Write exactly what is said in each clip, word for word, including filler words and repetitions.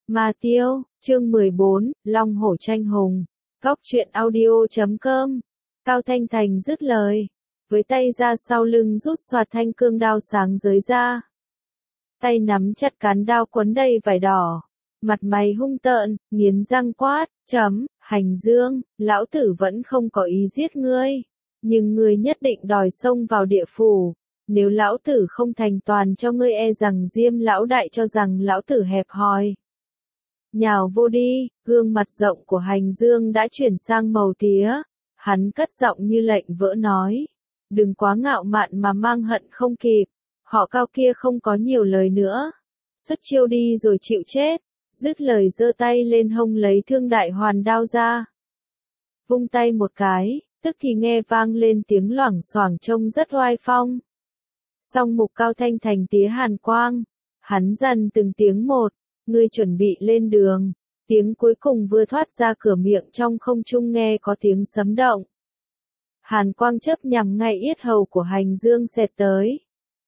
Ma Tiêu, chương mười bốn, Long Hổ tranh hùng. Góc truyện audio chấm com. Cao Thanh Thành dứt lời, với tay ra sau lưng rút xoạt thanh cương đao sáng giới ra. Tay nắm chặt cán đao quấn đầy vải đỏ, mặt mày hung tợn, nghiến răng quát, chấm, Hành Dương, lão tử vẫn không có ý giết ngươi, nhưng ngươi nhất định đòi xông vào địa phủ. Nếu lão tử không thành toàn cho ngươi e rằng Diêm lão đại cho rằng lão tử hẹp hòi. Nhào vô đi, gương mặt rộng của Hành Dương đã chuyển sang màu tía, hắn cất giọng như lệnh vỡ nói. Đừng quá ngạo mạn mà mang hận không kịp, họ Cao kia không có nhiều lời nữa. Xuất chiêu đi rồi chịu chết, dứt lời giơ tay lên hông lấy thương đại hoàn đao ra. Vung tay một cái, tức thì nghe vang lên tiếng loảng xoảng trông rất oai phong. Song mục Cao Thanh Thành tía hàn quang, hắn dằn từng tiếng một, ngươi chuẩn bị lên đường, tiếng cuối cùng vừa thoát ra cửa miệng trong không trung nghe có tiếng sấm động. Hàn quang chớp nhằm ngay yết hầu của Hành Dương xẹt tới.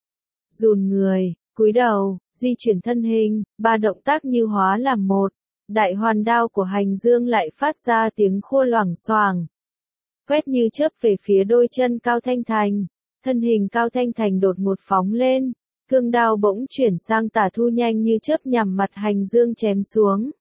Rùn người, cúi đầu, di chuyển thân hình, ba động tác như hóa làm một, đại hoàn đao của Hành Dương lại phát ra tiếng khua loảng xoảng. Quét như chớp về phía đôi chân Cao Thanh Thành, thân hình Cao Thanh Thành đột ngột phóng lên, cương đao bỗng chuyển sang tả thu nhanh như chớp nhằm mặt Hành Dương chém xuống.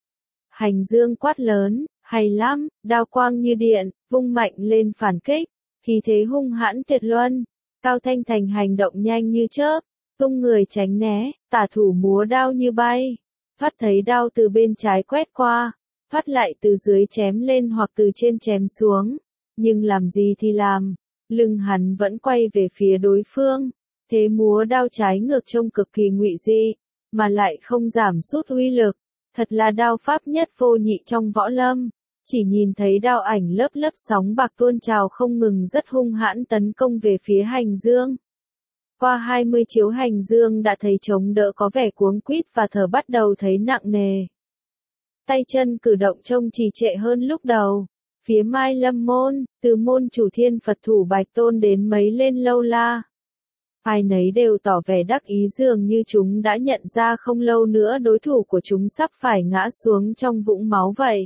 Hành Dương quát lớn, hay lắm, đao quang như điện, vung mạnh lên phản kích, khí thế hung hãn tuyệt luân. Cao Thanh Thành hành động nhanh như chớp, tung người tránh né, tả thủ múa đao như bay, thoát thấy đao từ bên trái quét qua, thoát lại từ dưới chém lên hoặc từ trên chém xuống, nhưng làm gì thì làm, lưng hắn vẫn quay về phía đối phương, thế múa đao trái ngược trông cực kỳ ngụy dị, mà lại không giảm sút uy lực, thật là đao pháp nhất vô nhị trong võ lâm. Chỉ nhìn thấy đao ảnh lớp lớp sóng bạc tuôn trào không ngừng rất hung hãn tấn công về phía Hành Dương. Qua hai mươi chiếu Hành Dương đã thấy chống đỡ có vẻ cuống quýt và thở bắt đầu thấy nặng nề. Tay chân cử động trông trì trệ hơn lúc đầu. Phía Mai Lâm môn, từ môn chủ Thiên Phật thủ Bạch Tôn đến mấy lên Lâu La. Ai nấy đều tỏ vẻ đắc ý dường như chúng đã nhận ra không lâu nữa đối thủ của chúng sắp phải ngã xuống trong vũng máu vậy.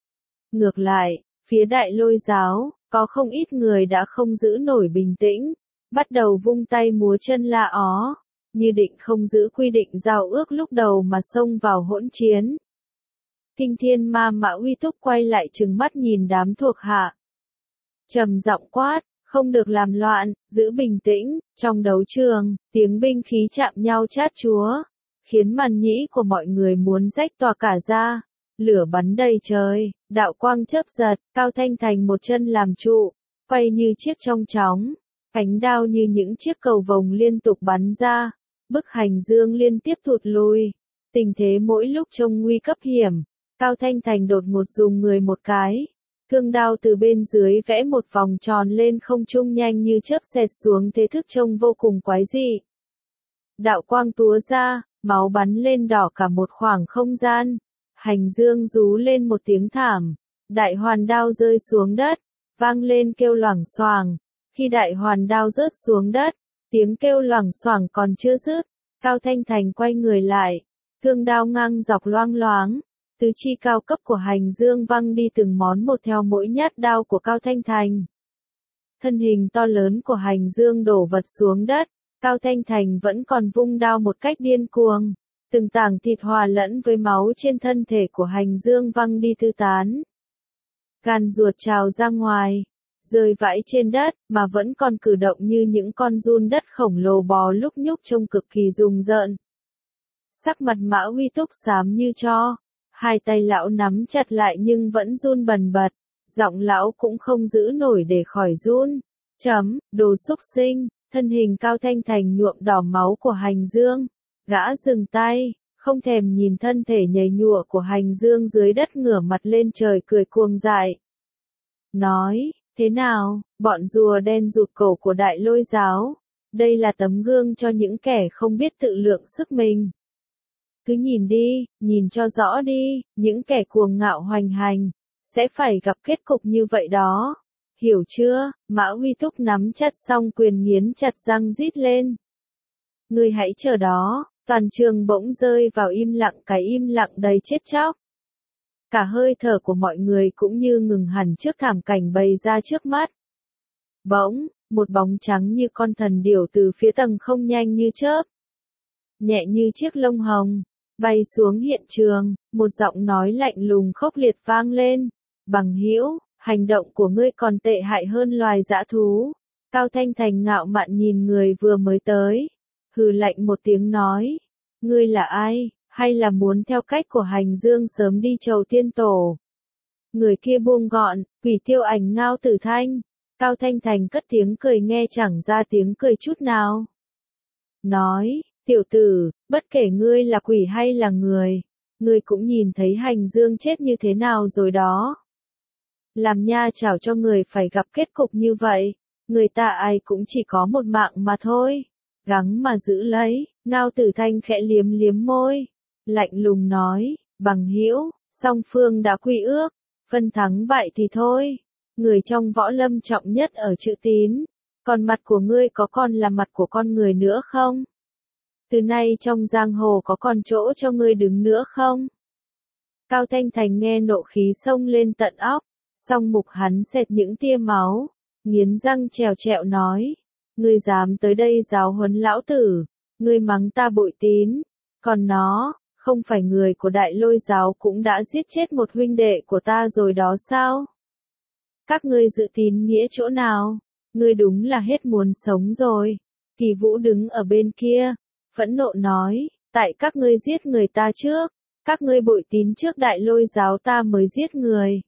Ngược lại, phía Đại Lôi giáo, có không ít người đã không giữ nổi bình tĩnh, bắt đầu vung tay múa chân la ó, như định không giữ quy định giao ước lúc đầu mà xông vào hỗn chiến. Kinh Thiên Ma Mã Uy Túc quay lại trừng mắt nhìn đám thuộc hạ. Trầm giọng quát, không được làm loạn, giữ bình tĩnh, trong đấu trường, tiếng binh khí chạm nhau chát chúa, khiến màn nhĩ của mọi người muốn rách tòa cả ra. Lửa bắn đầy trời, đạo quang chớp giật, Cao Thanh Thành một chân làm trụ, quay như chiếc trong chóng, cánh đao như những chiếc cầu vồng liên tục bắn ra, bức Hành Dương liên tiếp thụt lùi. Tình thế mỗi lúc trông nguy cấp hiểm, Cao Thanh Thành đột ngột dùng người một cái, cương đao từ bên dưới vẽ một vòng tròn lên không trung nhanh như chớp xẹt xuống thế thức trông vô cùng quái dị. Đạo quang túa ra, máu bắn lên đỏ cả một khoảng không gian. Hành Dương rú lên một tiếng thảm, đại hoàn đao rơi xuống đất, vang lên kêu loảng xoảng. Khi đại hoàn đao rớt xuống đất, tiếng kêu loảng xoảng còn chưa dứt, Cao Thanh Thành quay người lại, cương đao ngang dọc loang loáng, tứ chi cao cấp của Hành Dương văng đi từng món một theo mỗi nhát đao của Cao Thanh Thành. Thân hình to lớn của Hành Dương đổ vật xuống đất, Cao Thanh Thành vẫn còn vung đao một cách điên cuồng. Từng tảng thịt hòa lẫn với máu trên thân thể của Hành Dương văng đi tứ tán. Gan ruột trào ra ngoài, rơi vãi trên đất, mà vẫn còn cử động như những con giun đất khổng lồ bò lúc nhúc trông cực kỳ rùng rợn. Sắc mặt Mã Huy Túc xám như tro, hai tay lão nắm chặt lại nhưng vẫn run bần bật, giọng lão cũng không giữ nổi để khỏi run. Chấm, đồ xúc sinh, thân hình Cao Thanh Thành nhuộm đỏ máu của Hành Dương. Gã dừng tay, không thèm nhìn thân thể nhầy nhụa của Hành Dương dưới đất ngửa mặt lên trời cười cuồng dại. Nói, thế nào, bọn rùa đen rụt cổ của Đại Lôi giáo, đây là tấm gương cho những kẻ không biết tự lượng sức mình. Cứ nhìn đi, nhìn cho rõ đi, những kẻ cuồng ngạo hoành hành, sẽ phải gặp kết cục như vậy đó. Hiểu chưa? Mã Huy Túc nắm chặt song quyền nghiến chặt răng rít lên. Ngươi hãy chờ đó. Toàn trường bỗng rơi vào im lặng, cái im lặng đầy chết chóc. Cả hơi thở của mọi người cũng như ngừng hẳn trước thảm cảnh bày ra trước mắt. Bỗng, một bóng trắng như con thần điểu từ phía tầng không nhanh như chớp, nhẹ như chiếc lông hồng, bay xuống hiện trường, một giọng nói lạnh lùng khốc liệt vang lên. Bằng hữu, hành động của ngươi còn tệ hại hơn loài dã thú. Cao Thanh Thành ngạo mạn nhìn người vừa mới tới, hừ lạnh một tiếng nói. Ngươi là ai, hay là muốn theo cách của Hành Dương sớm đi chầu tiên tổ? Người kia buông gọn, Quỷ Tiêu Ảnh Ngao Tử Thanh. Cao Thanh Thành cất tiếng cười nghe chẳng ra tiếng cười chút nào. Nói, tiểu tử, bất kể ngươi là quỷ hay là người, ngươi cũng nhìn thấy Hành Dương chết như thế nào rồi đó. Làm nha chảo cho người phải gặp kết cục như vậy, người ta ai cũng chỉ có một mạng mà thôi. Gắng mà giữ lấy, Ngao Tử Thanh khẽ liếm liếm môi, lạnh lùng nói, bằng hữu, song phương đã quy ước, phân thắng bại thì thôi. Người trong võ lâm trọng nhất ở chữ tín, còn mặt của ngươi có còn là mặt của con người nữa không? Từ nay trong giang hồ có còn chỗ cho ngươi đứng nữa không? Cao Thanh Thành nghe nộ khí xông lên tận óc, song mục hắn xẹt những tia máu, nghiến răng trèo trẹo nói, ngươi dám tới đây giáo huấn lão tử, ngươi mắng ta bội tín, còn nó, không phải người của Đại Lôi giáo cũng đã giết chết một huynh đệ của ta rồi đó sao? Các ngươi giữ tín nghĩa chỗ nào? Ngươi đúng là hết muốn sống rồi. Kỳ Vũ đứng ở bên kia, phẫn nộ nói, tại các ngươi giết người ta trước, các ngươi bội tín trước Đại Lôi giáo ta mới giết người.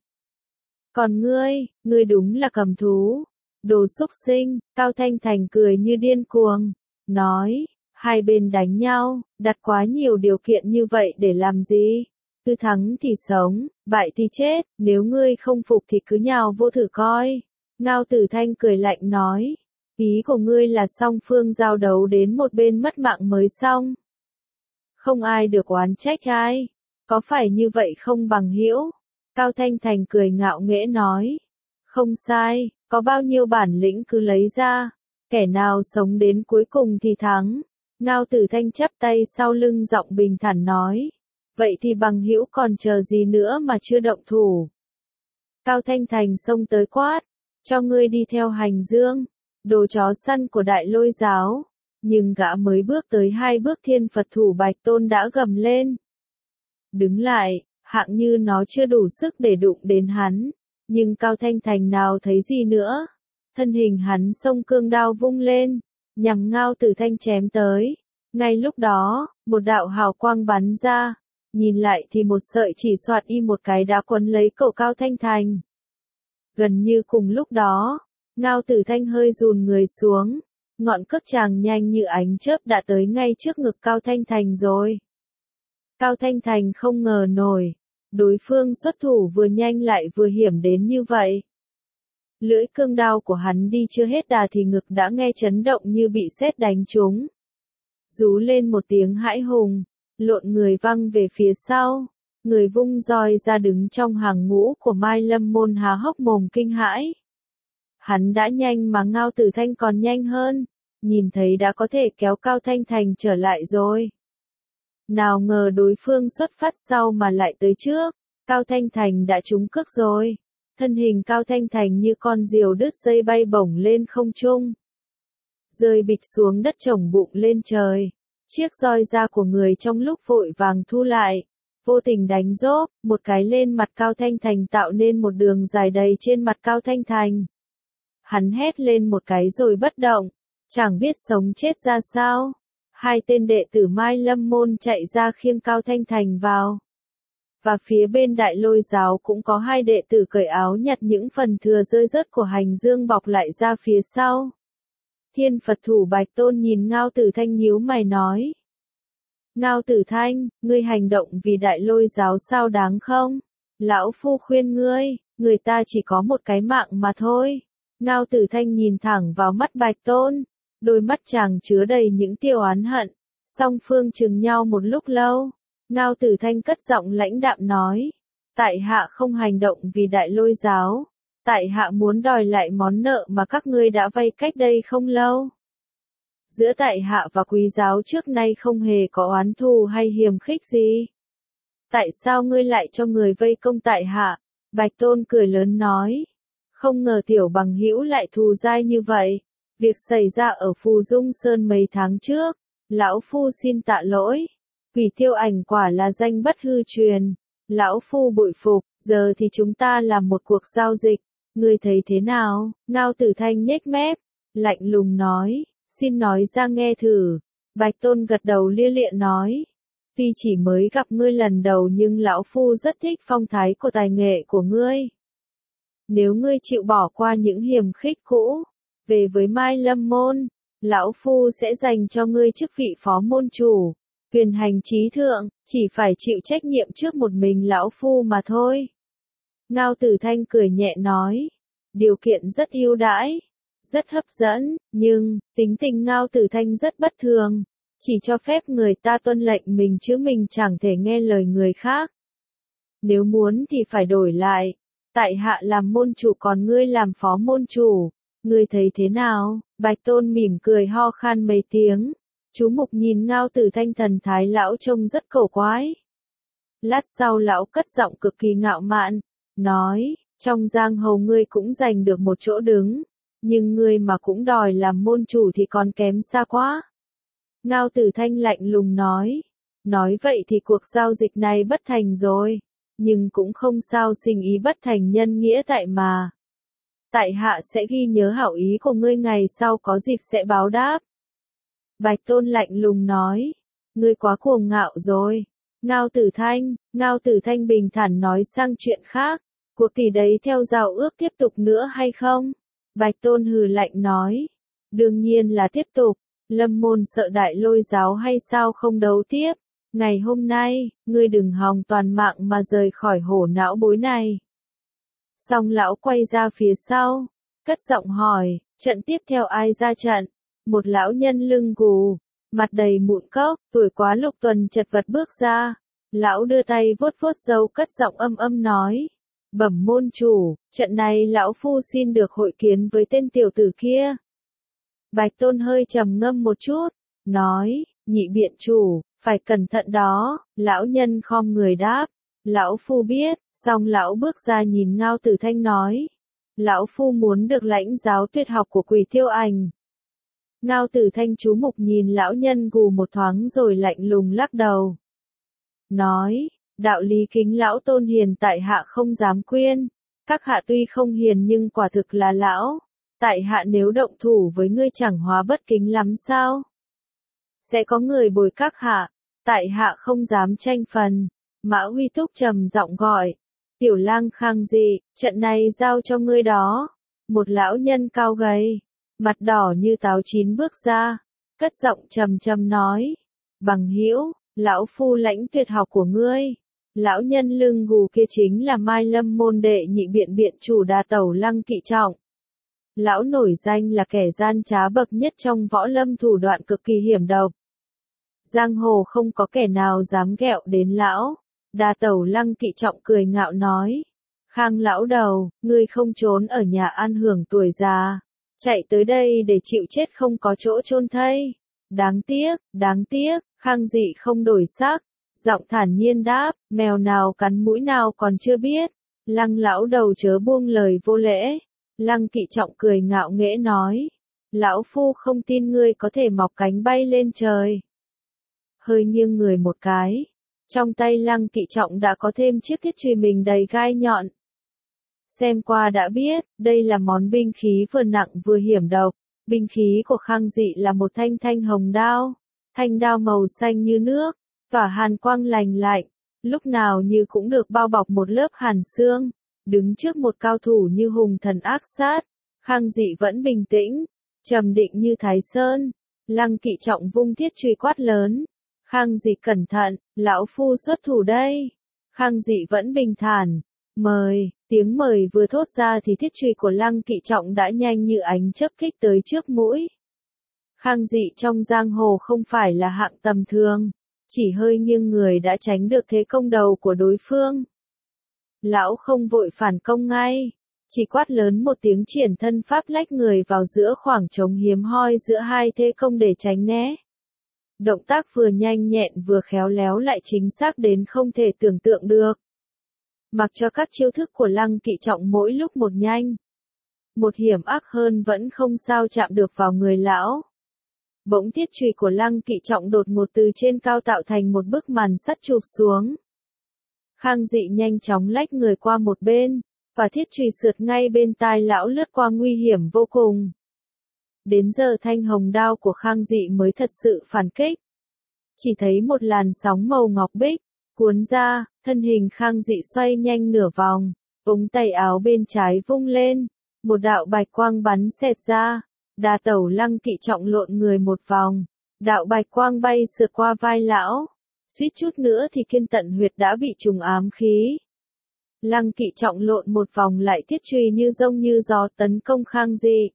Còn ngươi, ngươi đúng là cầm thú, đồ xúc sinh. Cao Thanh Thành cười như điên cuồng, nói, hai bên đánh nhau, đặt quá nhiều điều kiện như vậy để làm gì? Cứ thắng thì sống, bại thì chết, nếu ngươi không phục thì cứ nhào vô thử coi. Ngao Tử Thanh cười lạnh nói, ý của ngươi là song phương giao đấu đến một bên mất mạng mới xong. Không ai được oán trách ai, có phải như vậy không bằng hữu? Cao Thanh Thành cười ngạo nghễ nói, không sai, có bao nhiêu bản lĩnh cứ lấy ra, kẻ nào sống đến cuối cùng thì thắng. Ngao Tử Thanh chắp tay sau lưng giọng bình thản nói, vậy thì bằng hữu còn chờ gì nữa mà chưa động thủ? Cao Thanh Thành xông tới quát, cho ngươi đi theo Hành Dương, đồ chó săn của Đại Lôi giáo. Nhưng gã mới bước tới hai bước Thiên Phật thủ Bạch Tôn đã gầm lên. Đứng lại, hạng như nó chưa đủ sức để đụng đến hắn, nhưng Cao Thanh Thành nào thấy gì nữa. Thân hình hắn xông cương đao vung lên, nhằm Ngao Tử Thanh chém tới. Ngay lúc đó, một đạo hào quang bắn ra, nhìn lại thì một sợi chỉ xoạt y một cái đã quấn lấy cổ Cao Thanh Thành. Gần như cùng lúc đó, Ngao Tử Thanh hơi rùn người xuống, ngọn cước chàng nhanh như ánh chớp đã tới ngay trước ngực Cao Thanh Thành rồi. Cao Thanh Thành không ngờ nổi, đối phương xuất thủ vừa nhanh lại vừa hiểm đến như vậy. Lưỡi cương đao của hắn đi chưa hết đà thì ngực đã nghe chấn động như bị sét đánh trúng. Rú lên một tiếng hãi hùng, lộn người văng về phía sau, người vung roi ra đứng trong hàng ngũ của Mai Lâm môn há hốc mồm kinh hãi. Hắn đã nhanh mà Ngao Tử Thanh còn nhanh hơn, nhìn thấy đã có thể kéo Cao Thanh Thành trở lại rồi. Nào ngờ đối phương xuất phát sau mà lại tới trước, Cao Thanh Thành đã trúng cước rồi. Thân hình Cao Thanh Thành như con diều đứt dây bay bổng lên không trung, rơi bịch xuống đất chổng bụng lên trời. Chiếc roi da của người trong lúc vội vàng thu lại, vô tình đánh rốp một cái lên mặt Cao Thanh Thành tạo nên một đường dài đầy trên mặt Cao Thanh Thành. Hắn hét lên một cái rồi bất động, chẳng biết sống chết ra sao. Hai tên đệ tử Mai Lâm môn chạy ra khiêng Cao Thanh Thành vào. Và phía bên Đại Lôi giáo cũng có hai đệ tử cởi áo nhặt những phần thừa rơi rớt của Hành Dương bọc lại ra phía sau. Thiên Phật thủ Bạch Tôn nhìn Ngao Tử Thanh nhíu mày nói. Ngao Tử Thanh, ngươi hành động vì Đại Lôi giáo sao đáng không? Lão Phu khuyên ngươi, người ta chỉ có một cái mạng mà thôi. Ngao Tử Thanh nhìn thẳng vào mắt Bạch Tôn, đôi mắt chàng chứa đầy những tia oán hận. Song phương chừng nhau một lúc lâu, Ngao Tử Thanh cất giọng lãnh đạm nói, tại hạ không hành động vì Đại Lôi giáo, tại hạ muốn đòi lại món nợ mà các ngươi đã vay cách đây không lâu. Giữa tại hạ và quý giáo trước nay không hề có oán thù hay hiềm khích gì. Tại sao ngươi lại cho người vây công tại hạ? Bạch Tôn cười lớn nói. Không ngờ tiểu bằng hữu lại thù dai như vậy. Việc xảy ra ở Phù Dung Sơn mấy tháng trước, lão phu xin tạ lỗi. Quỷ Tiêu Ảnh quả là danh bất hư truyền. Lão phu bội phục, giờ thì chúng ta làm một cuộc giao dịch. Ngươi thấy thế nào? Ngao Tử Thanh nhếch mép, lạnh lùng nói. Xin nói ra nghe thử. Bạch Tôn gật đầu lia lịa nói. Tuy chỉ mới gặp ngươi lần đầu nhưng lão phu rất thích phong thái của tài nghệ của ngươi. Nếu ngươi chịu bỏ qua những hiềm khích cũ, về với Mai Lâm môn, lão phu sẽ dành cho ngươi chức vị phó môn chủ, quyền hành trí thượng, chỉ phải chịu trách nhiệm trước một mình lão phu mà thôi. Ngao Tử Thanh cười nhẹ nói, điều kiện rất ưu đãi, rất hấp dẫn, nhưng, tính tình Ngao Tử Thanh rất bất thường, chỉ cho phép người ta tuân lệnh mình chứ mình chẳng thể nghe lời người khác. Nếu muốn thì phải đổi lại, tại hạ làm môn chủ còn ngươi làm phó môn chủ, ngươi thấy thế nào? Bạch Tôn mỉm cười ho khan mấy tiếng, chú mục nhìn Ngao Tử Thanh thần thái lão trông rất cổ quái. Lát sau lão cất giọng cực kỳ ngạo mạn, nói, trong giang hồ ngươi cũng giành được một chỗ đứng, nhưng ngươi mà cũng đòi làm môn chủ thì còn kém xa quá. Ngao Tử Thanh lạnh lùng nói, nói vậy thì cuộc giao dịch này bất thành rồi, nhưng cũng không sao, sinh ý bất thành nhân nghĩa tại mà. Tại hạ sẽ ghi nhớ hảo ý của ngươi, ngày sau có dịp sẽ báo đáp. Bạch Tôn lạnh lùng nói, ngươi quá cuồng ngạo rồi. Ngao Tử Thanh, Ngao Tử Thanh bình thản nói sang chuyện khác, cuộc tỷ đấy theo giao ước tiếp tục nữa hay không? Bạch Tôn hừ lạnh nói, đương nhiên là tiếp tục, Lâm môn sợ Đại Lôi giáo hay sao không đấu tiếp? Ngày hôm nay, ngươi đừng hòng toàn mạng mà rời khỏi hổ não bối này. Xong lão quay ra phía sau, cất giọng hỏi, trận tiếp theo ai ra trận? Một lão nhân lưng gù, mặt đầy mụn cốc, tuổi quá lục tuần chật vật bước ra. Lão đưa tay vuốt vuốt râu, cất giọng âm âm nói, bẩm môn chủ, trận này lão phu xin được hội kiến với tên tiểu tử kia. Bạch Tôn hơi trầm ngâm một chút, nói, nhị biện chủ, phải cẩn thận đó. Lão nhân khom người đáp, lão phu biết. Xong lão bước ra nhìn Ngao Tử Thanh nói, lão phu muốn được lãnh giáo tuyệt học của Quỷ Tiêu Ảnh. Ngao Tử Thanh chú mục nhìn lão nhân gù một thoáng rồi lạnh lùng lắc đầu. Nói, đạo lý kính lão tôn hiền tại hạ không dám khuyên, các hạ tuy không hiền nhưng quả thực là lão. Tại hạ nếu động thủ với ngươi chẳng hóa bất kính lắm sao? Sẽ có người bồi các hạ, tại hạ không dám tranh phần. Mã Huy Túc trầm giọng gọi, tiểu lang Khang Dị, trận này giao cho ngươi đó. Một lão nhân cao gầy, mặt đỏ như táo chín bước ra, cất giọng trầm trầm nói, bằng hữu, lão phu lãnh tuyệt học của ngươi. Lão nhân lưng gù kia chính là Mai Lâm môn đệ nhị biện biện chủ Đa Tẩu Lăng Kỵ Trọng. Lão nổi danh là kẻ gian trá bậc nhất trong võ lâm, thủ đoạn cực kỳ hiểm độc. Giang hồ không có kẻ nào dám ghẹo đến lão. Đa Tẩu Lăng Kỵ Trọng cười ngạo nói, Khang lão đầu, ngươi không trốn ở nhà an hưởng tuổi già, chạy tới đây để chịu chết không có chỗ chôn thây. Đáng tiếc, đáng tiếc. Khang Dị không đổi sắc, giọng thản nhiên đáp, mèo nào cắn mũi nào còn chưa biết. Lăng lão đầu chớ buông lời vô lễ. Lăng Kỵ Trọng cười ngạo nghễ nói, lão phu không tin ngươi có thể mọc cánh bay lên trời. Hơi nghiêng người một cái, trong tay Lăng Kỵ Trọng đã có thêm chiếc thiết chùy mình đầy gai nhọn. Xem qua đã biết, đây là món binh khí vừa nặng vừa hiểm độc. Binh khí của Khang Dị là một thanh thanh hồng đao, thanh đao màu xanh như nước, tỏa hàn quang lành lạnh, lúc nào như cũng được bao bọc một lớp hàn xương. Đứng trước một cao thủ như hùng thần ác sát, Khang Dị vẫn bình tĩnh, trầm định như Thái Sơn. Lăng Kỵ Trọng vung thiết chùy quát lớn, Khang Dị cẩn thận, lão phu xuất thủ đây. Khang Dị vẫn bình thản, mời. Tiếng mời vừa thốt ra thì thiết chùy của Lăng Kỵ Trọng đã nhanh như ánh chớp kích tới trước mũi. Khang Dị trong giang hồ không phải là hạng tầm thường, chỉ hơi nghiêng người đã tránh được thế công đầu của đối phương. Lão không vội phản công ngay, Chỉ quát lớn một tiếng triển thân pháp lách người vào giữa khoảng trống hiếm hoi giữa hai thế công để tránh né. Động tác vừa nhanh nhẹn vừa khéo léo lại chính xác đến không thể tưởng tượng được. Mặc cho các chiêu thức của Lăng Kỵ Trọng mỗi lúc một nhanh, một hiểm ác hơn vẫn không sao chạm được vào người lão. Bỗng thiết chùy của Lăng Kỵ Trọng đột ngột từ trên cao tạo thành một bức màn sắt chụp xuống. Khang Dị nhanh chóng lách người qua một bên, và thiết chùy sượt ngay bên tai lão lướt qua nguy hiểm vô cùng. Đến giờ thanh hồng đao của Khang Dị mới thật sự phản kích. Chỉ thấy một làn sóng màu ngọc bích cuốn ra, thân hình Khang Dị xoay nhanh nửa vòng, ống tay áo bên trái vung lên, một đạo bạch quang bắn xẹt ra, đà tẩu Lăng Kỵ Trọng lộn người một vòng, đạo bạch quang bay sượt qua vai lão, suýt chút nữa thì kiên tận huyệt đã bị trùng ám khí. Lăng Kỵ Trọng lộn một vòng lại thiết chùy như rông như gió tấn công Khang Dị.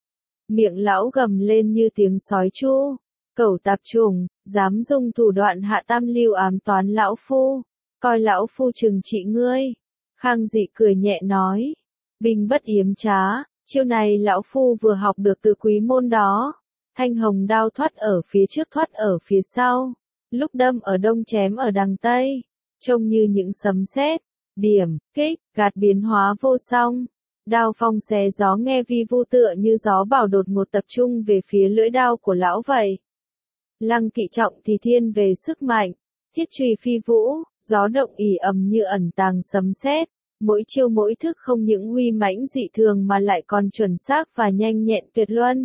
Miệng lão gầm lên như tiếng sói chu, cẩu tạp trùng, dám dùng thủ đoạn hạ tam lưu ám toán lão phu, coi lão phu trừng trị ngươi. Khang Dị cười nhẹ nói, binh bất yếm trá, chiêu này lão phu vừa học được từ quý môn đó. Thanh hồng đao thoát ở phía trước thoát ở phía sau, lúc đâm ở đông chém ở đằng tây, trông như những sấm sét, điểm, kích, gạt biến hóa vô song. Đao phong xé gió nghe vi vu tựa như gió bão đột ngột tập trung về phía lưỡi đao của lão vậy. Lăng Kỵ Trọng thì thiên về sức mạnh, thiết chùy phi vũ, gió động ì ầm như ẩn tàng sấm sét, mỗi chiêu mỗi thức không những huy mãnh dị thường mà lại còn chuẩn xác và nhanh nhẹn tuyệt luân.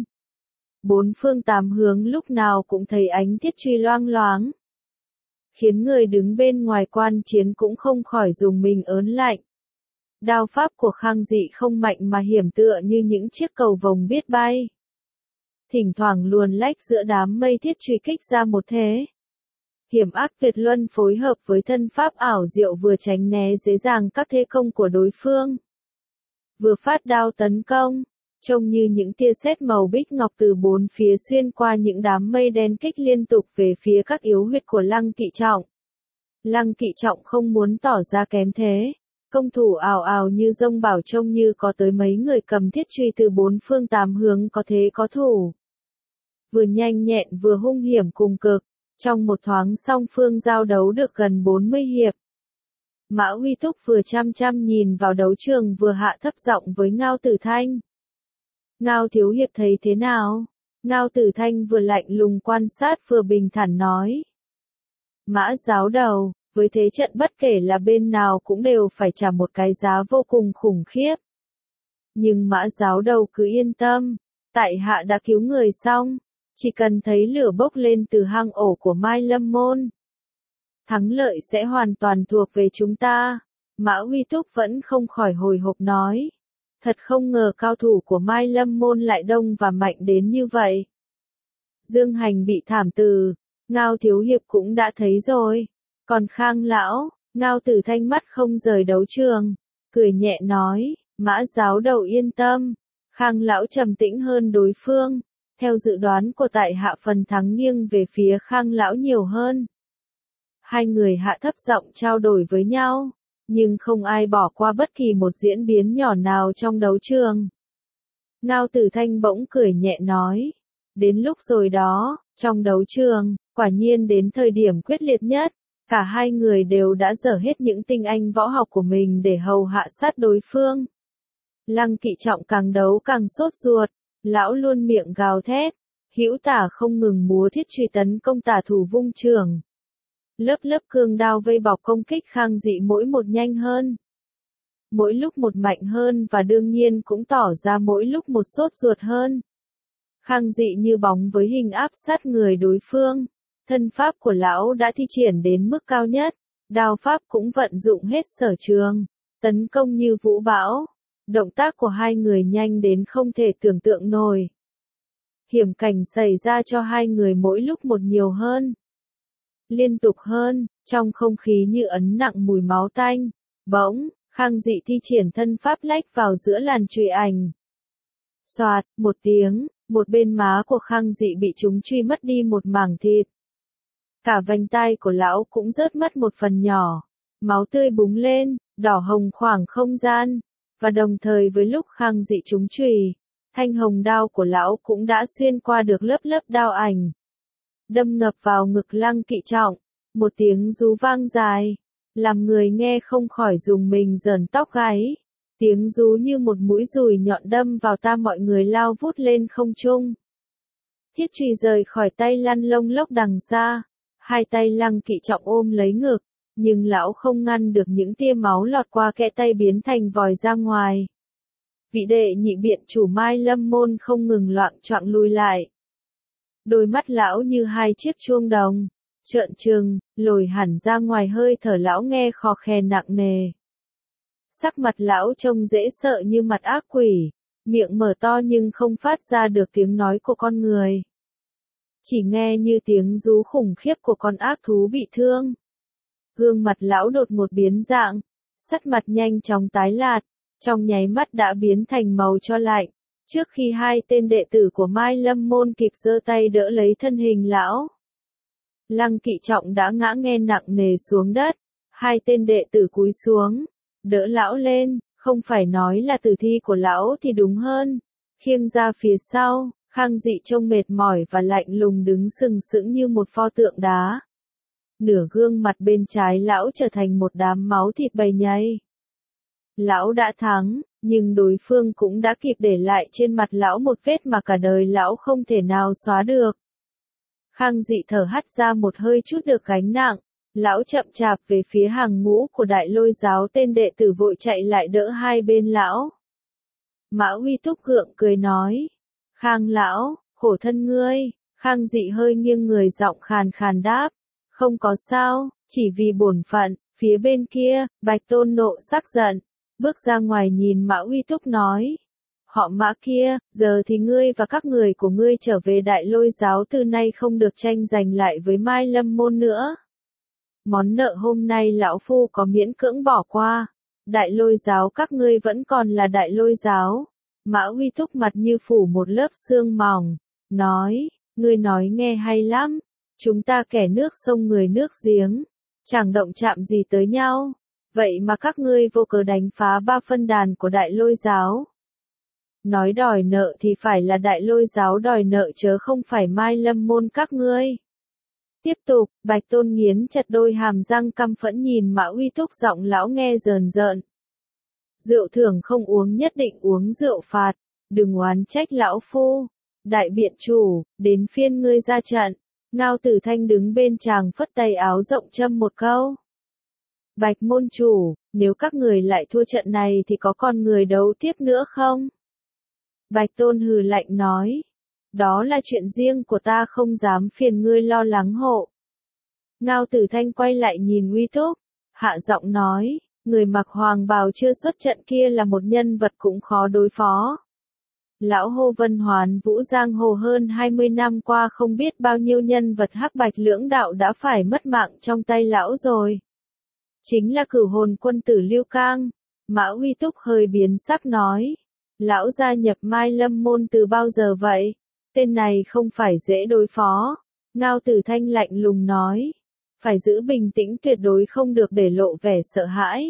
Bốn phương tám hướng lúc nào cũng thấy ánh thiết chùy loang loáng, khiến người đứng bên ngoài quan chiến cũng không khỏi dùng mình ớn lạnh. Đao pháp của Khang Dị không mạnh mà hiểm tựa như những chiếc cầu vồng biết bay. Thỉnh thoảng luồn lách giữa đám mây thiết chùy kích ra một thế. Hiểm ác tuyệt luân phối hợp với thân pháp ảo diệu vừa tránh né dễ dàng các thế công của đối phương. Vừa phát đao tấn công, trông như những tia sét màu bích ngọc từ bốn phía xuyên qua những đám mây đen kích liên tục về phía các yếu huyệt của Lăng Kỵ Trọng. Lăng Kỵ Trọng không muốn tỏ ra kém thế. Công thủ ào ào như dông bão trông như có tới mấy người cầm thiết chùy từ bốn phương tám hướng có thế có thủ. Vừa nhanh nhẹn vừa hung hiểm cùng cực, trong một thoáng song phương giao đấu được gần bốn mươi hiệp. Mã Huy Túc vừa chăm chăm nhìn vào đấu trường vừa hạ thấp giọng với Ngao Tử Thanh. Ngao thiếu hiệp thấy thế nào? Ngao Tử Thanh vừa lạnh lùng quan sát vừa bình thản nói. Mã giáo đầu, với thế trận bất kể là bên nào cũng đều phải trả một cái giá vô cùng khủng khiếp. Nhưng Mã giáo đầu cứ yên tâm, tại hạ đã cứu người xong, chỉ cần thấy lửa bốc lên từ hang ổ của Mai Lâm Môn. Thắng lợi sẽ hoàn toàn thuộc về chúng ta. Mã Huy Túc vẫn không khỏi hồi hộp nói. Thật không ngờ cao thủ của Mai Lâm Môn lại đông và mạnh đến như vậy. Dương Hành bị thảm từ, Ngao thiếu hiệp cũng đã thấy rồi. Còn Khang lão, Ngao Tử Thanh mắt không rời đấu trường, cười nhẹ nói, Mã giáo đầu yên tâm. Khang lão trầm tĩnh hơn đối phương, theo dự đoán của tại hạ phần thắng nghiêng về phía Khang lão nhiều hơn. Hai người hạ thấp giọng trao đổi với nhau, nhưng không ai bỏ qua bất kỳ một diễn biến nhỏ nào trong đấu trường. Ngao Tử Thanh bỗng cười nhẹ nói, đến lúc rồi đó, trong đấu trường, quả nhiên đến thời điểm quyết liệt nhất. Cả hai người đều đã dở hết những tinh anh võ học của mình để hầu hạ sát đối phương. Lăng Kỵ Trọng càng đấu càng sốt ruột, lão luôn miệng gào thét, hữu tả không ngừng múa thiết truy tấn công tả thủ vung trường. Lớp lớp cương đao vây bọc công kích Khang Dị mỗi một nhanh hơn. Mỗi lúc một mạnh hơn và đương nhiên cũng tỏ ra mỗi lúc một sốt ruột hơn. Khang Dị như bóng với hình áp sát người đối phương. Thân pháp của lão đã thi triển đến mức cao nhất, đao pháp cũng vận dụng hết sở trường, tấn công như vũ bão. Động tác của hai người nhanh đến không thể tưởng tượng nổi. Hiểm cảnh xảy ra cho hai người mỗi lúc một nhiều hơn. Liên tục hơn, trong không khí như ấn nặng mùi máu tanh. Bỗng, Khang Dị thi triển thân pháp lách vào giữa làn chùy ảnh. Xoạt, một tiếng, một bên má của Khang Dị bị chúng truy mất đi một mảng thịt. Cả vành tai của lão cũng rớt mất một phần nhỏ. Máu tươi búng lên, đỏ hồng khoảng không gian. Và đồng thời với lúc Khang Dị trúng chùy, thanh hồng đao của lão cũng đã xuyên qua được lớp lớp đao ảnh, đâm ngập vào ngực Lăng Kỵ Trọng, một tiếng rú vang dài, làm người nghe không khỏi rùng mình rờn tóc gáy. Tiếng rú như một mũi dùi nhọn đâm vào tai mọi người lao vút lên không trung. Thiết chùy rời khỏi tay lăn lông lốc đằng xa, hai tay Lăng Kỵ Trọng ôm lấy ngực, nhưng lão không ngăn được những tia máu lọt qua kẽ tay biến thành vòi ra ngoài. Vị đệ nhị biện chủ Mai Lâm môn không ngừng loạng choạng lùi lại. Đôi mắt lão như hai chiếc chuông đồng, trợn trừng, lồi hẳn ra ngoài, hơi thở lão nghe khò khè nặng nề. Sắc mặt lão trông dễ sợ như mặt ác quỷ, miệng mở to nhưng không phát ra được tiếng nói của con người. Chỉ nghe như tiếng rú khủng khiếp của con ác thú bị thương. Gương mặt lão đột ngột biến dạng, sắc mặt nhanh chóng tái lạt, trong nháy mắt đã biến thành màu cho lạnh, trước khi hai tên đệ tử của Mai Lâm môn kịp giơ tay đỡ lấy thân hình lão. Lăng Kỵ Trọng đã ngã nghe nặng nề xuống đất, hai tên đệ tử cúi xuống, đỡ lão lên, không phải nói là tử thi của lão thì đúng hơn, khiêng ra phía sau. Khang Dị trông mệt mỏi và lạnh lùng đứng sừng sững như một pho tượng đá. Nửa gương mặt bên trái lão trở thành một đám máu thịt bầy nhầy. Lão đã thắng, nhưng đối phương cũng đã kịp để lại trên mặt lão một vết mà cả đời lão không thể nào xóa được. Khang Dị thở hắt ra một hơi chút được gánh nặng, lão chậm chạp về phía hàng ngũ của Đại Lôi giáo, tên đệ tử vội chạy lại đỡ hai bên lão. Mã Huy Túc gượng cười nói, Khang lão, khổ thân ngươi. Khang Dị hơi nghiêng người, giọng khàn khàn đáp, không có sao, chỉ vì bổn phận. Phía bên kia, Bạch Tôn nộ sắc giận, bước ra ngoài nhìn Mã Huy Túc nói, họ Mã kia, giờ thì ngươi và các người của ngươi trở về Đại Lôi giáo, từ nay không được tranh giành lại với Mai Lâm môn nữa. Món nợ hôm nay lão phu có miễn cưỡng bỏ qua, Đại Lôi giáo các ngươi vẫn còn là Đại Lôi giáo. Mã Huy Túc mặt như phủ một lớp sương mỏng, nói, ngươi nói nghe hay lắm, chúng ta kẻ nước sông người nước giếng, chẳng động chạm gì tới nhau, vậy mà các ngươi vô cớ đánh phá ba phân đàn của Đại Lôi giáo. Nói đòi nợ thì phải là Đại Lôi giáo đòi nợ chớ không phải Mai Lâm môn các ngươi. Tiếp tục, Bạch Tôn nghiến chặt đôi hàm răng căm phẫn nhìn Mã Huy Túc, giọng lão nghe rờn rợn. Rượu thưởng không uống nhất định uống rượu phạt, đừng oán trách lão phu. Đại biện chủ, đến phiên ngươi ra trận. Ngao Tử Thanh đứng bên chàng phất tay áo rộng châm một câu. Bạch môn chủ, nếu các người lại thua trận này thì có còn người đấu tiếp nữa không? Bạch Tôn hừ lạnh nói. Đó là chuyện riêng của ta, không dám phiền ngươi lo lắng hộ. Ngao Tử Thanh quay lại nhìn Huy Túc, hạ giọng nói. Người mặc hoàng bào chưa xuất trận kia là một nhân vật cũng khó đối phó. Lão Hồ Vân Hoán Vũ giang hồ hơn hai mươi năm qua, không biết bao nhiêu nhân vật hắc bạch lưỡng đạo đã phải mất mạng trong tay lão rồi. Chính là Cửu Hồn quân tử Lưu Cang. Mã Huy Túc hơi biến sắc nói. Lão gia nhập Mai Lâm môn từ bao giờ vậy? Tên này không phải dễ đối phó. Ngao Tử Thanh lạnh lùng nói. Phải giữ bình tĩnh tuyệt đối, không được để lộ vẻ sợ hãi.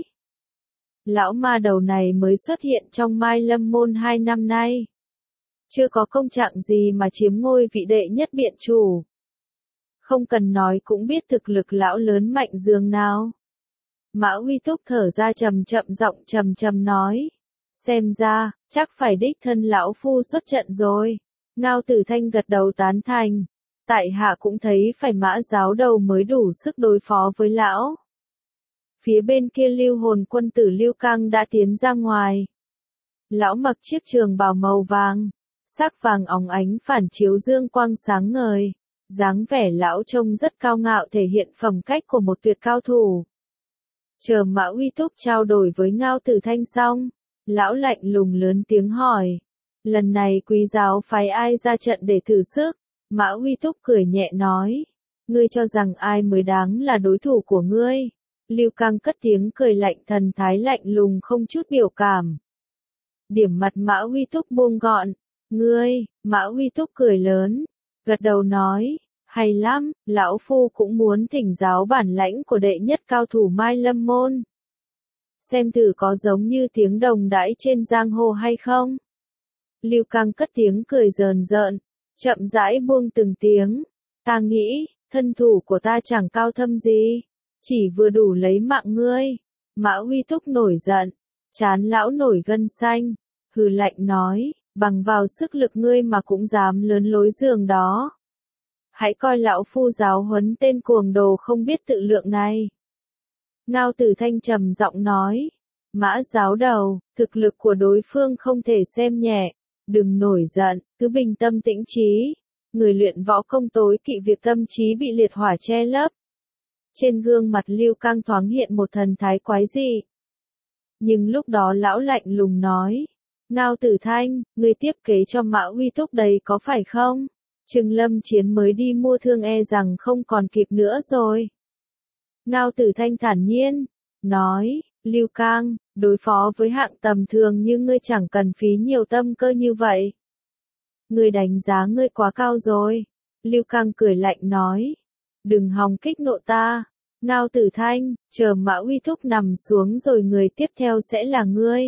Lão ma đầu này mới xuất hiện trong Mai Lâm môn hai năm nay. Chưa có công trạng gì mà chiếm ngôi vị đệ nhất biện chủ. Không cần nói cũng biết thực lực lão lớn mạnh dường nào. Mã Huy Túc thở ra trầm chậm, giọng trầm trầm nói. Xem ra, chắc phải đích thân lão phu xuất trận rồi. Ngao Tử Thanh gật đầu tán thành. Tại hạ cũng thấy phải Mã giáo đầu mới đủ sức đối phó với lão. Phía bên kia Lưu Hồn quân tử Lưu Cang đã tiến ra ngoài. Lão mặc chiếc trường bào màu vàng, sắc vàng óng ánh phản chiếu dương quang sáng ngời. Dáng vẻ lão trông rất cao ngạo, thể hiện phẩm cách của một tuyệt cao thủ. Chờ Mã Huy Túc trao đổi với Ngao Tử Thanh xong, lão lạnh lùng lớn tiếng hỏi. Lần này quý giáo phái ai ra trận để thử sức? Mã Huy Túc cười nhẹ nói. Ngươi cho rằng ai mới đáng là đối thủ của ngươi? Lưu Cang cất tiếng cười lạnh, thần thái lạnh lùng không chút biểu cảm. Điểm mặt Mã Huy Túc buông gọn. Ngươi, Mã Huy Túc cười lớn, gật đầu nói. Hay lắm, lão phu cũng muốn thỉnh giáo bản lãnh của đệ nhất cao thủ Mai Lâm môn. xem thử có giống như tiếng đồng đãi trên giang hồ hay không. Lưu Cang cất tiếng cười rờn rợn, chậm rãi buông từng tiếng. Ta nghĩ, thân thủ của ta chẳng cao thâm gì, chỉ vừa đủ lấy mạng ngươi. Mã Uy Túc nổi giận, trán lão nổi gân xanh, hừ lạnh nói, bằng vào sức lực ngươi mà cũng dám lớn lối giường đó. Hãy coi lão phu giáo huấn tên cuồng đồ không biết tự lượng này. Ngao Tử Thanh trầm giọng nói, Mã giáo đầu, thực lực của đối phương không thể xem nhẹ, đừng nổi giận, cứ bình tâm tĩnh trí. Người luyện võ công tối kỵ việc tâm trí bị liệt hỏa che lấp. Trên gương mặt Lưu Cang thoáng hiện một thần thái quái dị. Nhưng lúc đó lão lạnh lùng nói, Ngao Tử Thanh, người tiếp kế cho Mã Uy Túc đây có phải không? Trừng Lâm Chiến mới đi mua thương e rằng không còn kịp nữa rồi. Ngao Tử Thanh thản nhiên, nói, Lưu Cang, đối phó với hạng tầm thường như ngươi chẳng cần phí nhiều tâm cơ như vậy. Ngươi đánh giá ngươi quá cao rồi. Lưu Cang cười lạnh nói, đừng hòng kích nộ ta. Ngao Tử Thanh, chờ Mã Uy Túc nằm xuống rồi người tiếp theo sẽ là ngươi.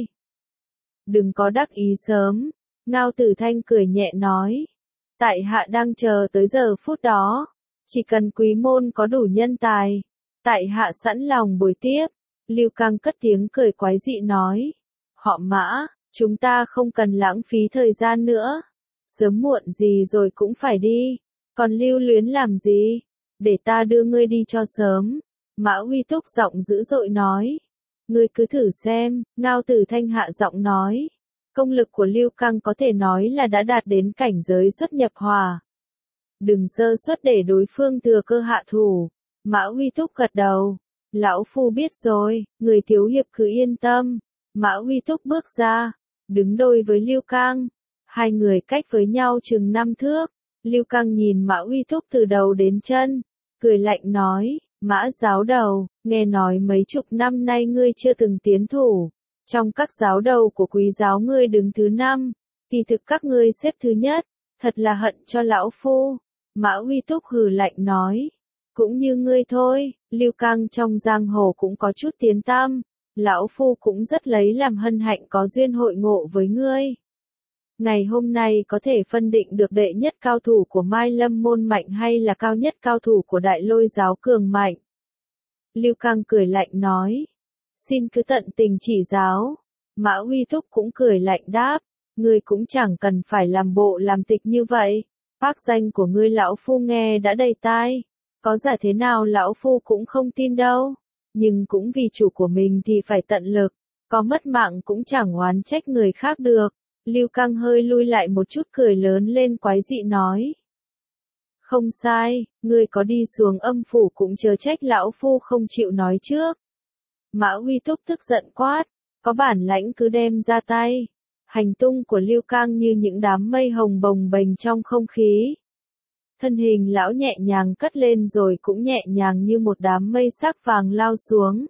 Đừng có đắc ý sớm. Ngao Tử Thanh cười nhẹ nói, tại hạ đang chờ tới giờ phút đó. Chỉ cần quý môn có đủ nhân tài, tại hạ sẵn lòng bồi tiếp. Lưu Cang cất tiếng cười quái dị nói, họ Mã, chúng ta không cần lãng phí thời gian nữa. Sớm muộn gì rồi cũng phải đi. Còn lưu luyến làm gì? Để ta đưa ngươi đi cho sớm. Mã Uy Túc giọng dữ dội nói. Ngươi cứ thử xem. Ngao Tử Thanh hạ giọng nói. Công lực của Lưu Cang có thể nói là đã đạt đến cảnh giới xuất nhập hòa. Đừng sơ suất để đối phương thừa cơ hạ thủ. Mã Uy Túc gật đầu. Lão phu biết rồi, người thiếu hiệp cứ yên tâm. Mã Uy Túc bước ra, đứng đôi với Lưu Cang. Hai người cách với nhau chừng năm thước. Lưu Cang nhìn Mã Uy Túc từ đầu đến chân, cười lạnh nói, Mã giáo đầu, nghe nói mấy chục năm nay ngươi chưa từng tiến thủ. Trong các giáo đầu của quý giáo ngươi đứng thứ năm, kỳ thực các ngươi xếp thứ nhất, thật là hận cho lão phu. Mã Uy Túc hừ lạnh nói, cũng như ngươi thôi, Lưu Cang trong giang hồ cũng có chút tiếng tăm, lão phu cũng rất lấy làm hân hạnh có duyên hội ngộ với ngươi. Ngày hôm nay có thể phân định được đệ nhất cao thủ của Mai Lâm môn mạnh hay là cao nhất cao thủ của Đại Lôi giáo cường mạnh. Lưu Cang cười lạnh nói, xin cứ tận tình chỉ giáo. Mã Uy Túc cũng cười lạnh đáp, ngươi cũng chẳng cần phải làm bộ làm tịch như vậy. Phác danh của ngươi lão phu nghe đã đầy tai, có giả thế nào lão phu cũng không tin đâu. Nhưng cũng vì chủ của mình thì phải tận lực, có mất mạng cũng chẳng oán trách người khác được. Lưu Cang hơi lui lại một chút cười lớn lên quái dị nói. Không sai, ngươi có đi xuống âm phủ cũng chớ trách lão phu không chịu nói trước. Mã Uy Túc tức giận quát, có bản lãnh cứ đem ra tay. Hành tung của Lưu Cang như những đám mây hồng bồng bềnh trong không khí. Thân hình lão nhẹ nhàng cất lên rồi cũng nhẹ nhàng như một đám mây sắc vàng lao xuống.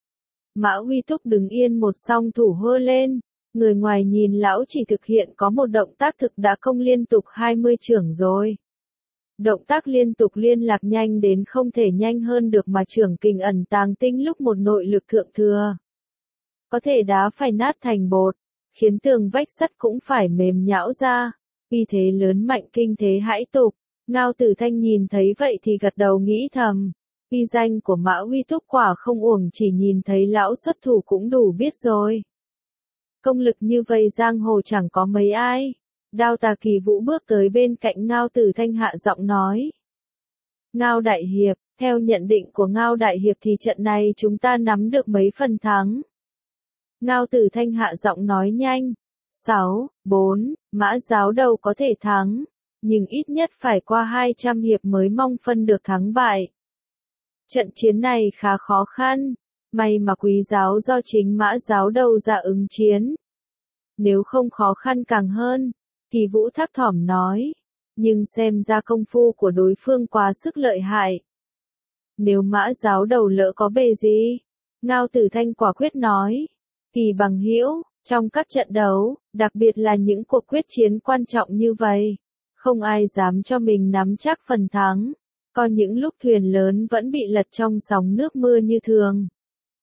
Mã Uy Túc đứng yên một song thủ hơ lên. Người ngoài nhìn lão chỉ thực hiện có một động tác thực đã công liên tục hai mươi chưởng rồi. Động tác liên tục liên lạc nhanh đến không thể nhanh hơn được mà chưởng kình ẩn tàng tinh lúc một nội lực thượng thừa. Có thể đá phải nát thành bột, khiến tường vách sắt cũng phải mềm nhão ra. Uy thế lớn mạnh kinh thế hãi tục. Ngao Tử Thanh nhìn thấy vậy thì gật đầu nghĩ thầm. Uy danh của Mã Uy Túc quả không uổng, chỉ nhìn thấy lão xuất thủ cũng đủ biết rồi. Công lực như vậy giang hồ chẳng có mấy ai. Đao Tà Kỳ Vũ bước tới bên cạnh Ngao Tử Thanh hạ giọng nói. Ngao Đại Hiệp, theo nhận định của Ngao Đại Hiệp thì trận này chúng ta nắm được mấy phần thắng. Ngao Tử Thanh hạ giọng nói nhanh. sáu, bốn, Mã giáo đầu có thể thắng, nhưng ít nhất phải qua hai trăm hiệp mới mong phân được thắng bại. Trận chiến này khá khó khăn. May mà quý giáo do chính Mã giáo đầu ra ứng chiến. Nếu không khó khăn càng hơn. Kỳ Vũ thấp thỏm nói. Nhưng xem ra công phu của đối phương quá sức lợi hại. Nếu Mã giáo đầu lỡ có bề gì? Ngao Tử Thanh quả quyết nói. Kỳ bằng hữu, trong các trận đấu, đặc biệt là những cuộc quyết chiến quan trọng như vậy, không ai dám cho mình nắm chắc phần thắng. Có những lúc thuyền lớn vẫn bị lật trong sóng nước mưa như thường.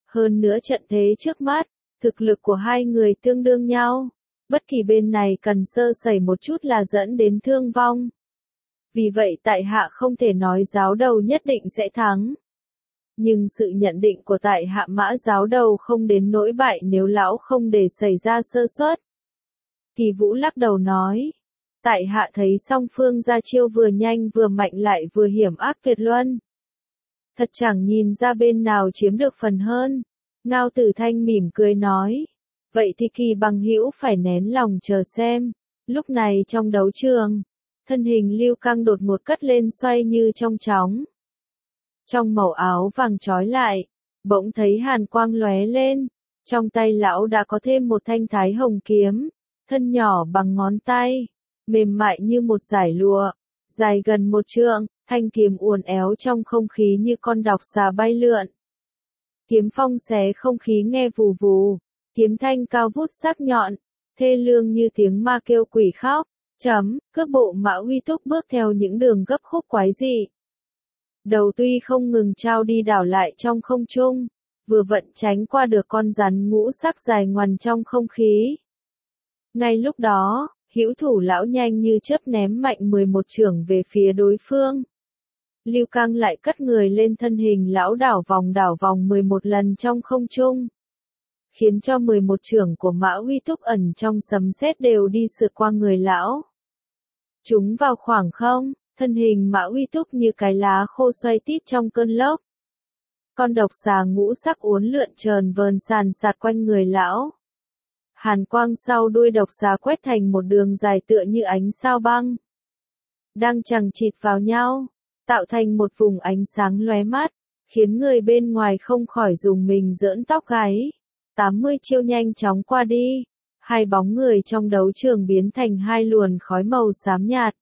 Hơn nữa trận thế trước mắt, thực lực của hai người tương đương nhau. Bất kỳ bên này cần sơ sẩy một chút là dẫn đến thương vong. Vì vậy tại hạ không thể nói giáo đầu nhất định sẽ thắng. Nhưng sự nhận định của tại hạ Mã giáo đầu không đến nỗi bại nếu lão không để xảy ra sơ suất. Kỳ Vũ lắc đầu nói. Tại hạ thấy song phương ra chiêu vừa nhanh vừa mạnh lại vừa hiểm ác tuyệt luân. Thật chẳng nhìn ra bên nào chiếm được phần hơn. Ngao Tử Thanh mỉm cười nói. Vậy thì Kỳ bằng hữu phải nén lòng chờ xem. Lúc này trong đấu trường, thân hình Lưu Cang đột ngột cất lên xoay như trong chóng. Trong màu áo vàng trói lại, bỗng thấy hàn quang lóe lên. Trong tay lão đã có thêm một thanh thái hồng kiếm, thân nhỏ bằng ngón tay, mềm mại như một dải lụa, dài gần một trượng, thanh kiếm uốn éo trong không khí như con độc xà bay lượn. Kiếm phong xé không khí nghe vù vù, kiếm thanh cao vút sắc nhọn, thê lương như tiếng ma kêu quỷ khóc. Chấm, cước bộ Mã Uy Túc bước theo những đường gấp khúc quái dị. Đầu tuy không ngừng trao đi đảo lại trong không trung, vừa vận tránh qua được con rắn ngũ sắc dài ngoằn trong không khí. Ngay lúc đó, hữu thủ lão nhanh như chớp ném mạnh mười một chưởng về phía đối phương. Lưu Cang lại cất người lên thân hình lão đảo vòng đảo vòng mười một lần trong không trung. Khiến cho mười một chưởng của Mã Uy Túc ẩn trong sấm sét đều đi sượt qua người lão. Chúng vào khoảng không, thân hình Mã Uy Túc như cái lá khô xoay tít trong cơn lốc. Con độc xà ngũ sắc uốn lượn trờn vờn sàn sạt quanh người lão. Hàn quang sau đuôi độc xà quét thành một đường dài tựa như ánh sao băng. Đang chằng chịt vào nhau, tạo thành một vùng ánh sáng lóe mắt, khiến người bên ngoài không khỏi dùng mình giỡn tóc gáy. tám mươi chiêu nhanh chóng qua đi, hai bóng người trong đấu trường biến thành hai luồn khói màu xám nhạt.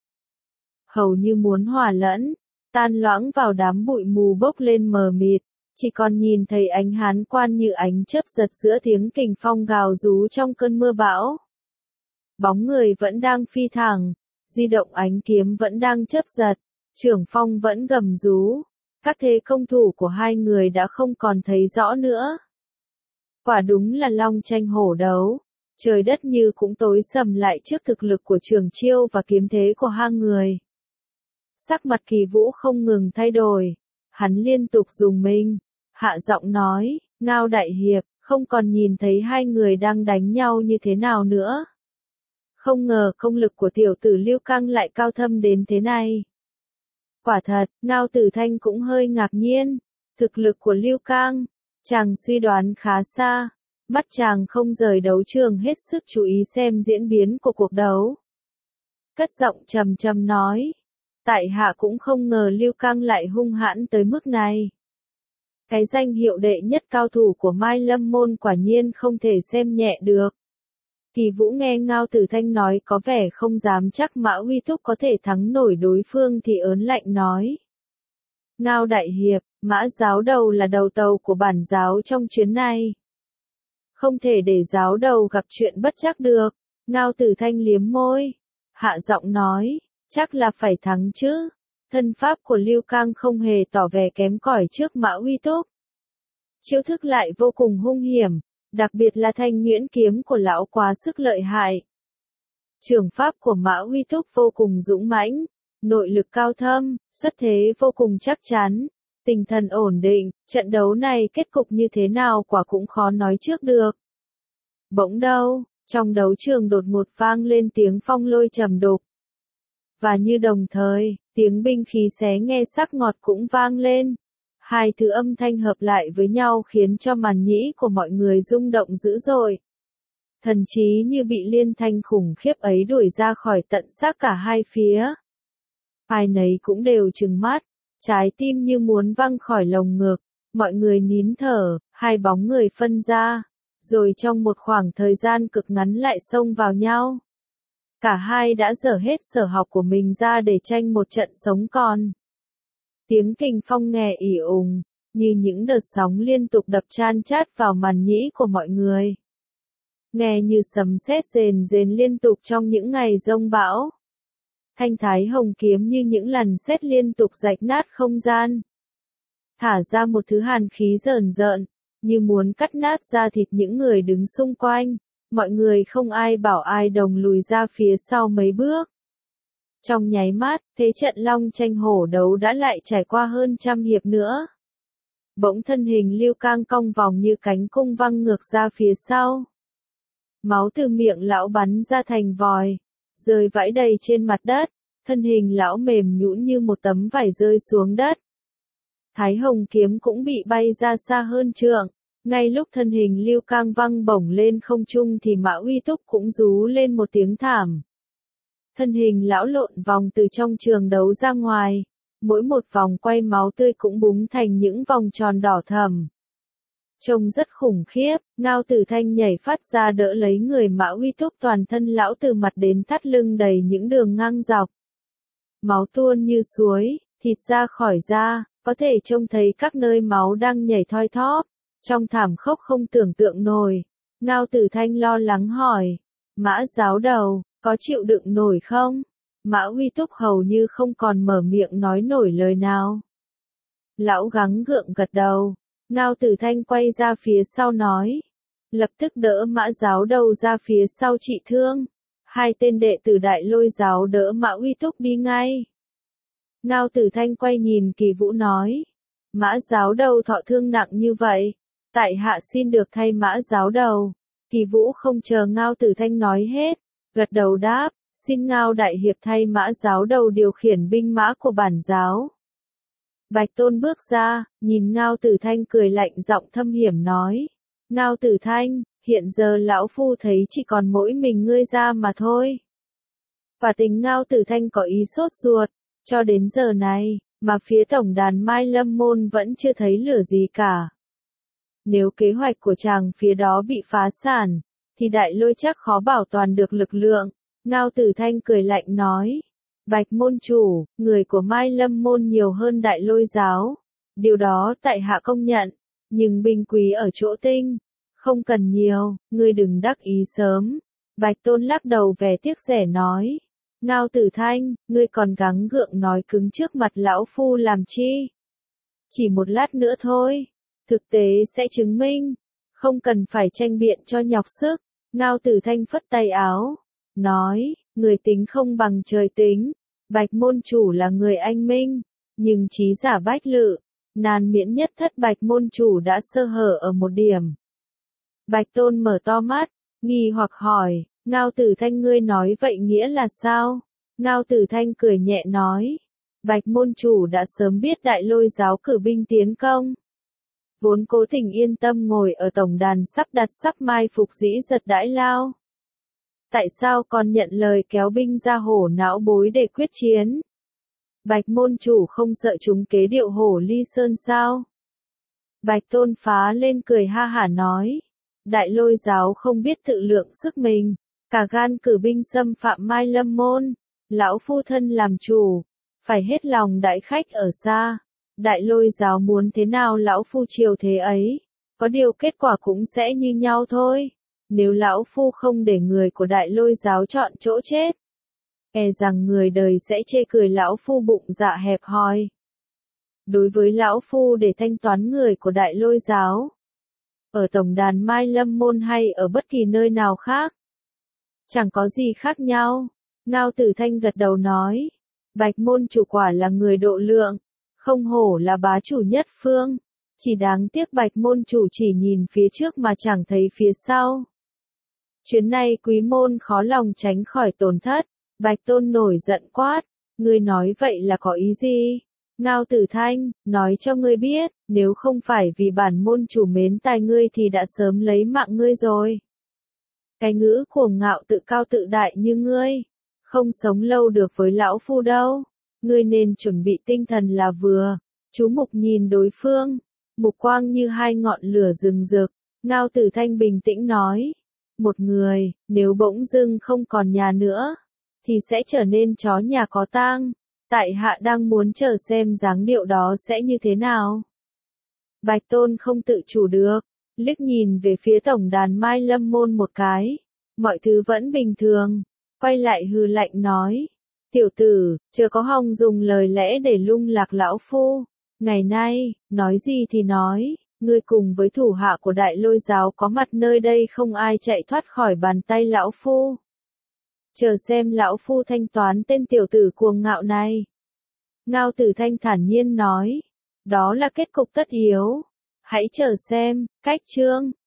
Hầu như muốn hòa lẫn, tan loãng vào đám bụi mù bốc lên mờ mịt, chỉ còn nhìn thấy ánh hán quan như ánh chớp giật giữa tiếng kình phong gào rú trong cơn mưa bão. Bóng người vẫn đang phi thẳng, di động ánh kiếm vẫn đang chớp giật, trưởng phong vẫn gầm rú, các thế công thủ của hai người đã không còn thấy rõ nữa. Quả đúng là long tranh hổ đấu, trời đất như cũng tối sầm lại trước thực lực của Trường Chiêu và kiếm thế của hai người. Sắc mặt Kỳ Vũ không ngừng thay đổi, hắn liên tục dùng mình, hạ giọng nói, Ngao đại hiệp, không còn nhìn thấy hai người đang đánh nhau như thế nào nữa. Không ngờ công lực của tiểu tử Lưu Cang lại cao thâm đến thế này. Quả thật, Ngao Tử Thanh cũng hơi ngạc nhiên, thực lực của Lưu Cang, chàng suy đoán khá xa, mắt chàng không rời đấu trường hết sức chú ý xem diễn biến của cuộc đấu. Cất giọng trầm trầm nói, tại hạ cũng không ngờ Lưu Cang lại hung hãn tới mức này. Cái danh hiệu đệ nhất cao thủ của Mai Lâm Môn quả nhiên không thể xem nhẹ được. Kỳ Vũ nghe Ngao Tử Thanh nói có vẻ không dám chắc Mã Uy Túc có thể thắng nổi đối phương thì ớn lạnh nói. Ngao đại hiệp, Mã giáo đầu là đầu tàu của bản giáo trong chuyến này. Không thể để giáo đầu gặp chuyện bất trắc được. Ngao Tử Thanh liếm môi, hạ giọng nói, chắc là phải thắng chứ. Thân pháp của Lưu Cang không hề tỏ vẻ kém cỏi trước Mã Uy Túc. Chiêu thức lại vô cùng hung hiểm, đặc biệt là thanh nhuyễn kiếm của lão quá sức lợi hại. Trường pháp của Mã Uy Túc vô cùng dũng mãnh, nội lực cao thâm, xuất thế vô cùng chắc chắn, tinh thần ổn định, trận đấu này kết cục như thế nào quả cũng khó nói trước được. Bỗng đâu, trong đấu trường đột ngột vang lên tiếng phong lôi trầm đục. Và như đồng thời, tiếng binh khí xé nghe sắc ngọt cũng vang lên. Hai thứ âm thanh hợp lại với nhau khiến cho màn nhĩ của mọi người rung động dữ dội. Thần trí như bị liên thanh khủng khiếp ấy đuổi ra khỏi tận xác cả hai phía. Ai nấy cũng đều trừng mắt, trái tim như muốn văng khỏi lồng ngực, mọi người nín thở, hai bóng người phân ra, rồi trong một khoảng thời gian cực ngắn lại xông vào nhau. Cả hai đã dở hết sở học của mình ra để tranh một trận sống còn. Tiếng kình phong nghe ỉ ùng, như những đợt sóng liên tục đập chan chát vào màn nhĩ của mọi người. Nghe như sấm sét rền rền liên tục trong những ngày giông bão. Thanh thái hồng kiếm như những lần sét liên tục rạch nát không gian. Thả ra một thứ hàn khí rờn rợn, như muốn cắt nát da thịt những người đứng xung quanh. Mọi người không ai bảo ai đồng lùi ra phía sau mấy bước. Trong nháy mắt, thế trận long tranh hổ đấu đã lại trải qua hơn trăm hiệp nữa. Bỗng thân hình Lưu Cang cong vòng như cánh cung văng ngược ra phía sau. Máu từ miệng lão bắn ra thành vòi, rơi vãi đầy trên mặt đất, thân hình lão mềm nhũn như một tấm vải rơi xuống đất. Thái Hồng kiếm cũng bị bay ra xa hơn trượng, ngay lúc thân hình Lưu Cang văng bổng lên không trung thì Mã Uy Túc cũng rú lên một tiếng thảm. Thân hình lão lộn vòng từ trong trường đấu ra ngoài, mỗi một vòng quay máu tươi cũng búng thành những vòng tròn đỏ thẫm. Trông rất khủng khiếp, Ngao Tử Thanh nhảy phát ra đỡ lấy người Mã Uy Túc, toàn thân lão từ mặt đến thắt lưng đầy những đường ngang dọc. Máu tuôn như suối, thịt ra khỏi da, có thể trông thấy các nơi máu đang nhảy thoi thóp. Trong thảm khốc không tưởng tượng nổi, Ngao Tử Thanh lo lắng hỏi, Mã giáo đầu, có chịu đựng nổi không? Mã Uy Túc hầu như không còn mở miệng nói nổi lời nào. Lão gắng gượng gật đầu, Ngao Tử Thanh quay ra phía sau nói, lập tức đỡ Mã giáo đầu ra phía sau trị thương. Hai tên đệ tử Đại Lôi giáo đỡ Mã Uy Túc đi ngay. Ngao Tử Thanh quay nhìn Kỳ Vũ nói, Mã giáo đầu thọ thương nặng như vậy, tại hạ xin được thay Mã giáo đầu. Kỳ Vũ không chờ Ngao Tử Thanh nói hết, gật đầu đáp, xin Ngao đại hiệp thay Mã giáo đầu điều khiển binh mã của bản giáo. Bạch Tôn bước ra, nhìn Ngao Tử Thanh cười lạnh, giọng thâm hiểm nói, Ngao Tử Thanh, hiện giờ lão phu thấy chỉ còn mỗi mình ngươi ra mà thôi. Và tình Ngao Tử Thanh có ý sốt ruột, cho đến giờ này, mà phía tổng đàn Mai Lâm Môn vẫn chưa thấy lửa gì cả. Nếu kế hoạch của chàng phía đó bị phá sản, thì Đại Lôi chắc khó bảo toàn được lực lượng. Ngao Tử Thanh cười lạnh nói, Bạch môn chủ, người của Mai Lâm Môn nhiều hơn Đại Lôi giáo. Điều đó tại hạ công nhận, nhưng binh quý ở chỗ tinh, không cần nhiều, ngươi đừng đắc ý sớm. Bạch Tôn lắc đầu vẻ tiếc rẻ nói, Ngao Tử Thanh, ngươi còn gắng gượng nói cứng trước mặt lão phu làm chi? Chỉ một lát nữa thôi, thực tế sẽ chứng minh, không cần phải tranh biện cho nhọc sức. Ngao Tử Thanh phất tay áo, nói, người tính không bằng trời tính. Bạch môn chủ là người anh minh, nhưng trí giả bách lự, nan miễn nhất thất. Bạch môn chủ đã sơ hở ở một điểm. Bạch Tôn mở to mắt, nghi hoặc hỏi, Ngao Tử Thanh ngươi nói vậy nghĩa là sao? Ngao Tử Thanh cười nhẹ nói, Bạch môn chủ đã sớm biết Đại Lôi giáo cử binh tiến công. Vốn cố tình yên tâm ngồi ở tổng đàn sắp đặt sắp mai phục dĩ giật đãi lao. Tại sao còn nhận lời kéo binh ra hổ não bối để quyết chiến? Bạch môn chủ không sợ chúng kế điệu hổ ly sơn sao? Bạch Tôn phá lên cười ha hả nói, Đại Lôi giáo không biết tự lượng sức mình, cả gan cử binh xâm phạm Mai Lâm Môn. Lão phu thân làm chủ, phải hết lòng đại khách ở xa. Đại Lôi giáo muốn thế nào lão phu chiều thế ấy, có điều kết quả cũng sẽ như nhau thôi. Nếu lão phu không để người của Đại Lôi giáo chọn chỗ chết, e rằng người đời sẽ chê cười lão phu bụng dạ hẹp hòi. Đối với lão phu để thanh toán người của Đại Lôi giáo, ở tổng đàn Mai Lâm Môn hay ở bất kỳ nơi nào khác, chẳng có gì khác nhau. Ngao Tử Thanh gật đầu nói, Bạch môn chủ quả là người độ lượng, không hổ là bá chủ nhất phương. Chỉ đáng tiếc Bạch môn chủ chỉ nhìn phía trước mà chẳng thấy phía sau. Chuyến này quý môn khó lòng tránh khỏi tổn thất. Bạch Tôn nổi giận quát, ngươi nói vậy là có ý gì? Ngao Tử Thanh, nói cho ngươi biết, nếu không phải vì bản môn chủ mến tài ngươi thì đã sớm lấy mạng ngươi rồi. Cái ngữ cuồng ngạo tự cao tự đại như ngươi, không sống lâu được với lão phu đâu. Ngươi nên chuẩn bị tinh thần là vừa. Chú Mục nhìn đối phương, mục quang như hai ngọn lửa rừng rực. Ngao Tử Thanh bình tĩnh nói, một người, nếu bỗng dưng không còn nhà nữa, thì sẽ trở nên chó nhà có tang. Tại hạ đang muốn chờ xem dáng điệu đó sẽ như thế nào. Bạch Tôn không tự chủ được, liếc nhìn về phía tổng đàn Mai Lâm Môn một cái. Mọi thứ vẫn bình thường, quay lại hừ lạnh nói, tiểu tử, chưa có hòng dùng lời lẽ để lung lạc lão phu. Ngày nay, nói gì thì nói, Ngươi cùng với thủ hạ của đại lôi giáo có mặt nơi đây không ai chạy thoát khỏi bàn tay lão phu. Chờ xem lão phu thanh toán tên tiểu tử cuồng ngạo này. Ngao Tử Thanh thản nhiên nói. Đó là kết cục tất yếu. Hãy chờ xem, cách chương.